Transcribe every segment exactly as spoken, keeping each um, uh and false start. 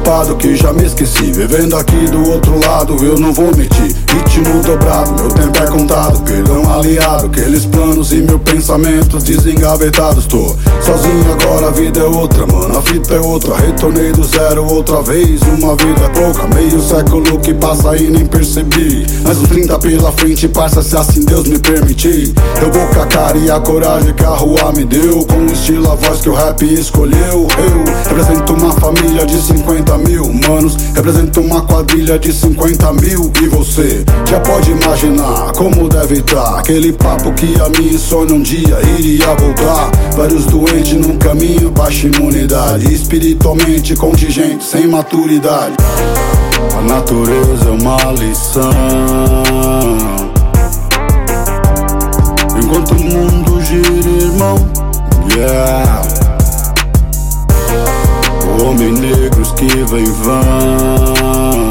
ocupado que já me esqueci. Vivendo aqui do outro lado, eu não vou mentir. Ritmo dobrado, meu tempo é contado. Perdão aliado, aqueles planos e meus pensamentos desengavetados. Tô sozinho agora, a vida é outra, mano, a fita é outra. Retornei do zero outra vez, uma vida é pouca. Meio século que passa e nem percebi. Mas uns trinta pela frente, parça, se assim Deus me permitir. Eu vou com a cara e a coragem que a rua me deu, com o estilo, a voz que o rap escolheu. Eu represento uma família de cinquenta mil manos, represento uma quadrilha de cinquenta mil. E você já pode imaginar como deve estar aquele papo que a minha insônia um dia iria voltar. Vários doentes num caminho, baixa imunidade, espiritualmente contingente, sem maturidade. A natureza é uma lição, enquanto o mundo gira, irmão, yeah. O homem negro esquiva em vão,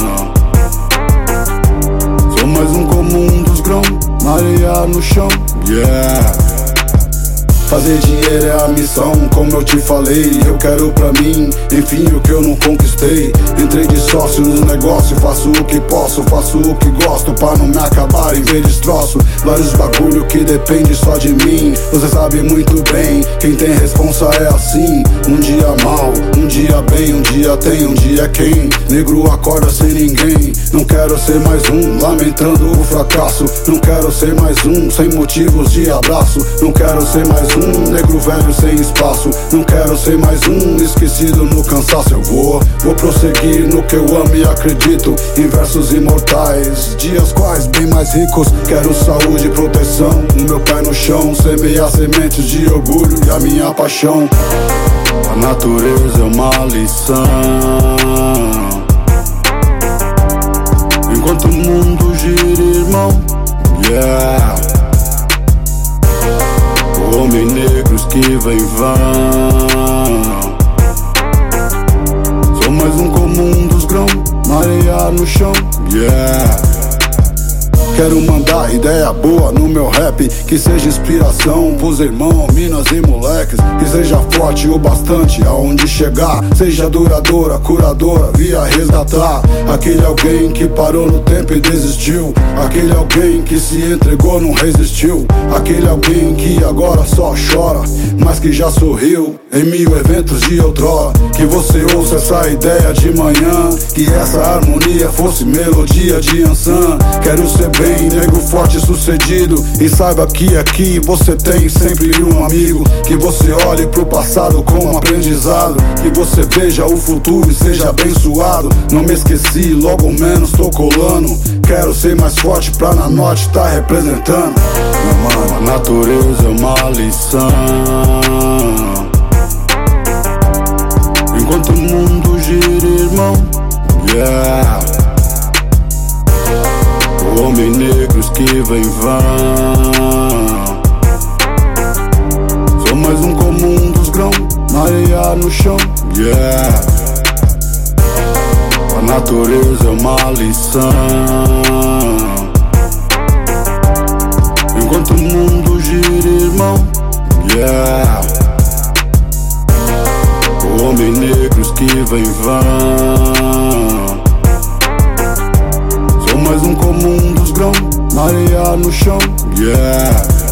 sou mais um comum dos grãos, areia no chão, yeah. Fazer dinheiro é a missão, como eu te falei. Eu quero pra mim, enfim, o que eu não conquistei. Entrei de sócio no negócio, faço o que posso, faço o que gosto, pra não me acabar em ver destroço. Vários bagulho que depende só de mim. Você sabe muito bem, quem tem responsa é assim. Um dia mal, um dia bem, um dia tem, um dia quem. Negro acorda sem ninguém. Não quero ser mais um, lamentando o fracasso. Não quero ser mais um, sem motivos de abraço. Não quero ser mais um Um negro velho sem espaço. Não quero ser mais um esquecido no cansaço. Eu vou, vou prosseguir no que eu amo e acredito, em versos imortais, dias quais bem mais ricos. Quero saúde e proteção, o meu pé no chão, semear sementes de orgulho e a minha paixão. A natureza é uma lição, enquanto o mundo gira, irmão, yeah. O homem negro esquiva em vão, sou mais um comum dos grãos, areia no chão, yeah. Quero mandar ideia boa no meu rap, que seja inspiração pros irmãos, minas e moleques. Que seja forte o bastante aonde chegar, seja duradoura, curadora, via resgatar. Aquele alguém que parou no tempo e desistiu, aquele alguém que se entregou, não resistiu. Aquele alguém que agora só chora, mas que já sorriu em mil eventos de outrora. Que você ouça essa ideia de manhã, que essa harmonia fosse melodia de Ansan. Quero ser bem, negro forte sucedido, e saiba que aqui você tem sempre um amigo. Que você olhe pro passado como aprendizado, que você veja o futuro e seja abençoado. Não me esqueci, logo menos tô colando. Quero ser mais forte pra na norte tá representando. Meu mano, a natureza é uma lição, enquanto o mundo gira, irmão, yeah. O homem negro esquiva em vão, sou mais um comum dos grãos, areia no chão, yeah. A natureza é uma lição, enquanto o mundo gira, irmão, yeah. O homem negro esquiva em vão, sou mais um comum dos grãos, areia no chão, yeah.